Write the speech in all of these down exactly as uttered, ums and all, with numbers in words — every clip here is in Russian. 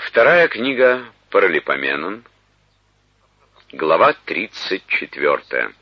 Вторая книга Паралипоменон, глава тридцать четвёртая.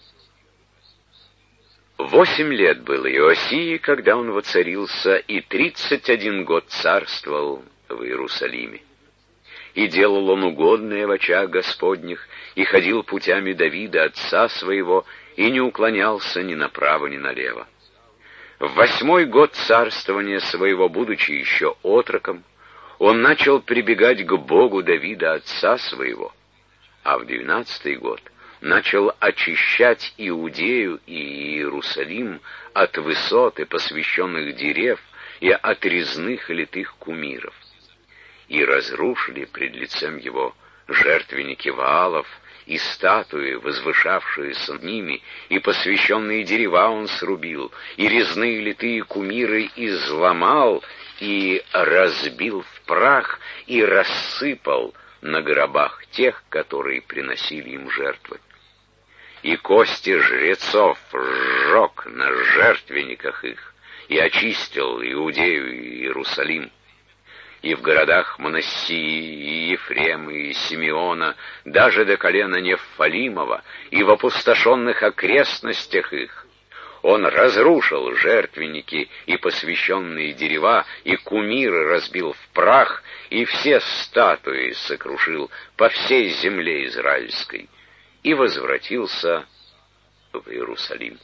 Восемь лет было Иосии, когда он воцарился, и тридцать один год царствовал в Иерусалиме. И делал он угодное в очах Господних, и ходил путями Давида, отца своего, и не уклонялся ни направо, ни налево. В восьмой год царствования своего, будучи еще отроком, он начал прибегать к Богу Давида, отца своего, а в двенадцатый год начал очищать Иудею и Иерусалим от высот и посвященных дерев и от резных и литых кумиров. И разрушили пред лицем его жертвенники Ваалов и статуи, возвышавшиеся над ними, и посвященные дерева он срубил, и резные литые кумиры изломал, и разбил в прах, и рассыпал на гробах тех, которые приносили им жертвы. И кости жрецов сжег на жертвенниках их, и очистил Иудею и Иерусалим. И в городах Манассии, и Ефрема, и Симеона, даже до колена Нефалимова, и в опустошенных окрестностях их, он разрушил жертвенники и посвященные дерева, и кумиры разбил в прах, и все статуи сокрушил по всей земле израильской, и возвратился в Иерусалим.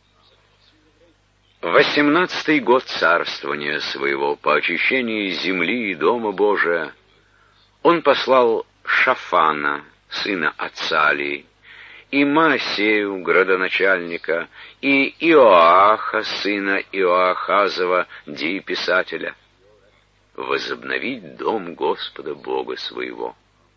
Восемнадцатый год царствования своего, по очищении земли и дома Божия, он послал Шафана, сына Ацалии, и Маасею, градоначальника, и Иоаха, сына Иоахазова, дееписателя, возобновить дом Господа Бога своего.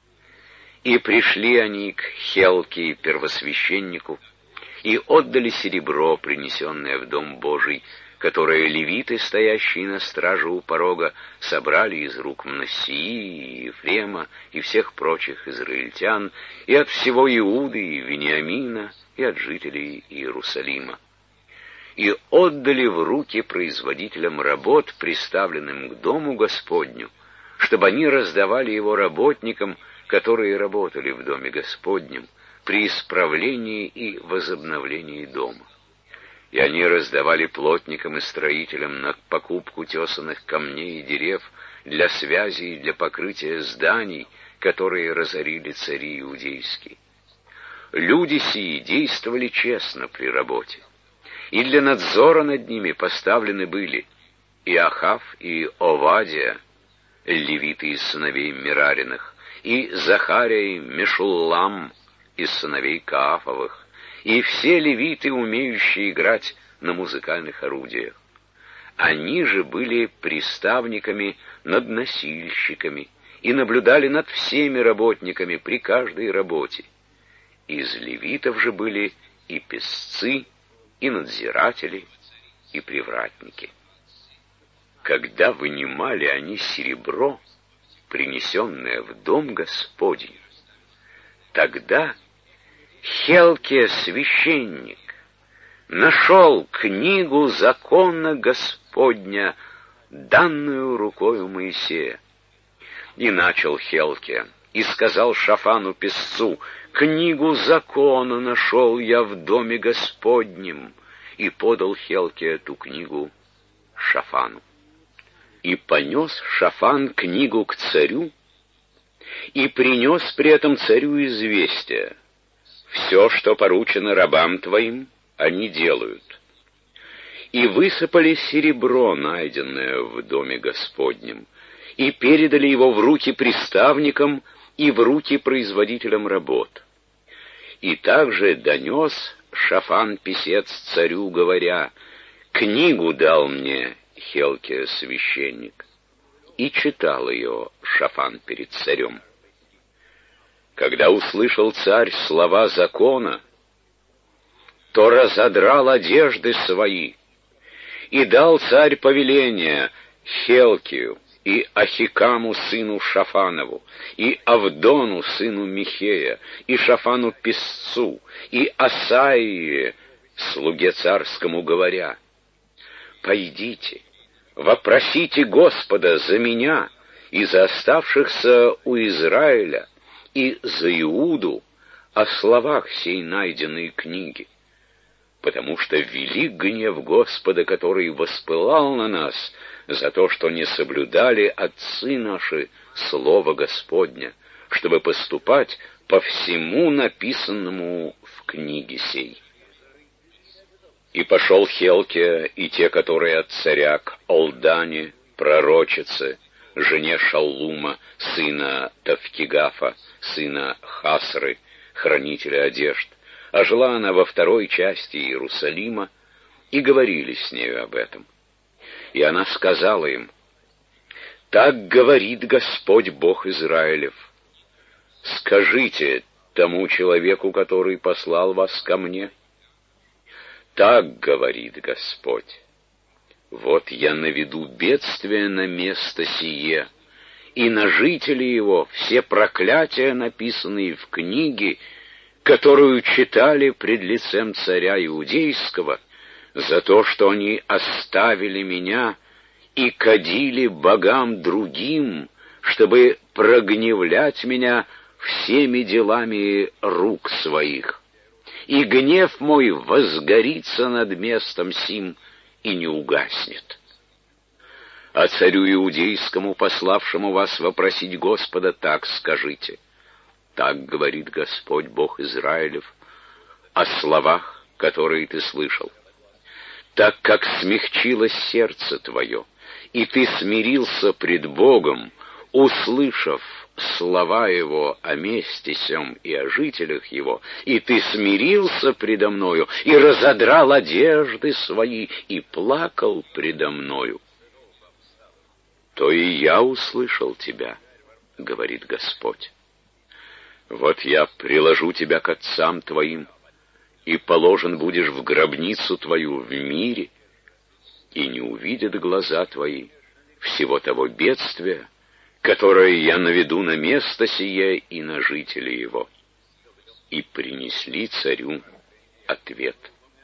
И пришли они к Хелке, первосвященнику, и отдали серебро, принесенное в дом Божий, которое левиты, стоящие на страже у порога, собрали из рук Манассии, и Ефрема, и всех прочих израильтян, и от всего Иуды, и Вениамина, и от жителей Иерусалима. И отдали в руки производителям работ, приставленным к дому Господню, чтобы они раздавали его работникам, которые работали в доме Господнем, при исправлении и возобновлении дома. И они раздавали плотникам и строителям на покупку тесаных камней и дерев для связи и для покрытия зданий, которые разорили цари иудейские. Люди сии действовали честно при работе, и для надзора над ними поставлены были Иохав и Овадия, левиты из сыновей Мерариных, и Захария и Мешуллам из сыновей Каафовых, и все левиты, умеющие играть на музыкальных орудиях. Они же были приставниками над носильщиками и наблюдали над всеми работниками при каждой работе. Из левитов же были и песцы, и надзиратели, и привратники. Когда вынимали они серебро, принесенное в дом Господень, тогда Хелкия, священник, нашел книгу закона Господня, данную рукою Моисея. И начал Хелкия, и сказал Шафану песцу: «Книгу закона нашел я в доме Господнем». И подал Хелкия ту книгу Шафану. И понес Шафан книгу к царю, и принес при этом царю известие: «Все, что поручено рабам твоим, они делают». И высыпали серебро, найденное в доме Господнем, и передали его в руки приставникам и в руки производителям работ. И также донес Шафан писец царю, говоря: «Книгу дал мне Хелкия священник». И читал ее Шафан перед царем. Когда услышал царь слова закона, то разодрал одежды свои, и дал царь повеление Хелкию, и Ахикаму сыну Шафанову, и Авдону сыну Михея, и Шафану песцу, и Асаие, слуге царскому, говоря: «Пойдите, вопросите Господа за меня и за оставшихся у Израиля, и за Иуду о словах сей найденной книги, потому что велик гнев Господа, который воспылал на нас за то, что не соблюдали отцы наши слово Господня, чтобы поступать по всему написанному в книге сей. И пошел Хелкия и те, которые от царя к Олдане, пророчице, жене Шаллума, сына Тавкигафа, сына Хасры, хранителя одежд, а жила она во второй части Иерусалима, и говорили с нею об этом. И она сказала им: «Так говорит Господь Бог Израилев: скажите тому человеку, который послал вас ко мне, так говорит Господь: вот я наведу бедствие на место сие, и на жителей его все проклятия, написанные в книге, которую читали пред лицем царя Иудейского, за то, что они оставили меня и кадили богам другим, чтобы прогневлять меня всеми делами рук своих. И гнев мой возгорится над местом сим и не угаснет. А царю Иудейскому, пославшему вас вопросить Господа, так скажите: так говорит Господь Бог Израилев о словах, которые ты слышал. Так как смягчилось сердце твое, и ты смирился пред Богом, услышав слова Его о месте сем и о жителях Его, и ты смирился предо мною, и разодрал одежды свои, и плакал предо мною, то и я услышал тебя, говорит Господь. Вот я приложу тебя к отцам твоим, и положен будешь в гробницу твою в мире, и не увидят глаза твои всего того бедствия, которое я наведу на место сие и на жителей его». И принесли царю ответ.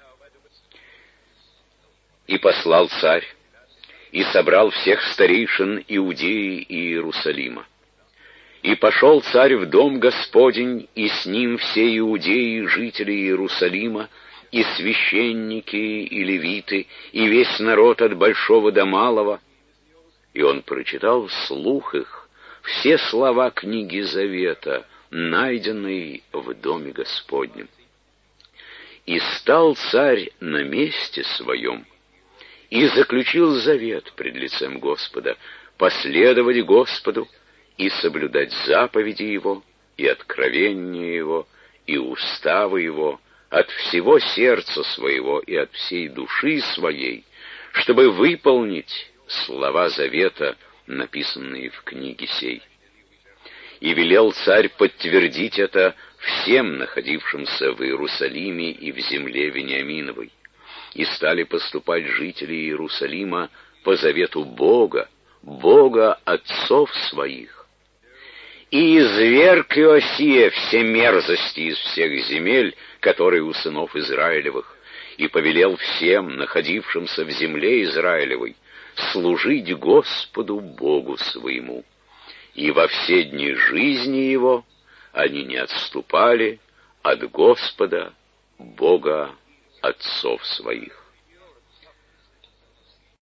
И послал царь, и собрал всех старейшин Иудеи и Иерусалима. И пошел царь в дом Господень, и с ним все иудеи, жители Иерусалима, и священники, и левиты, и весь народ от большого до малого. И он прочитал вслух их все слова книги Завета, найденной в доме Господнем. И стал царь на месте своем, и заключил завет пред лицем Господа, последовать Господу и соблюдать заповеди Его, и откровения Его, и уставы Его от всего сердца своего и от всей души своей, чтобы выполнить слова завета, написанные в книге сей. И велел царь подтвердить это всем находившимся в Иерусалиме и в земле Вениаминовой. И стали поступать жители Иерусалима по завету Бога, Бога отцов своих. И изверг Иосия все мерзости из всех земель, которые у сынов Израилевых, и повелел всем, находившимся в земле Израилевой, служить Господу Богу своему. И во все дни жизни его они не отступали от Господа, Бога отцов своих.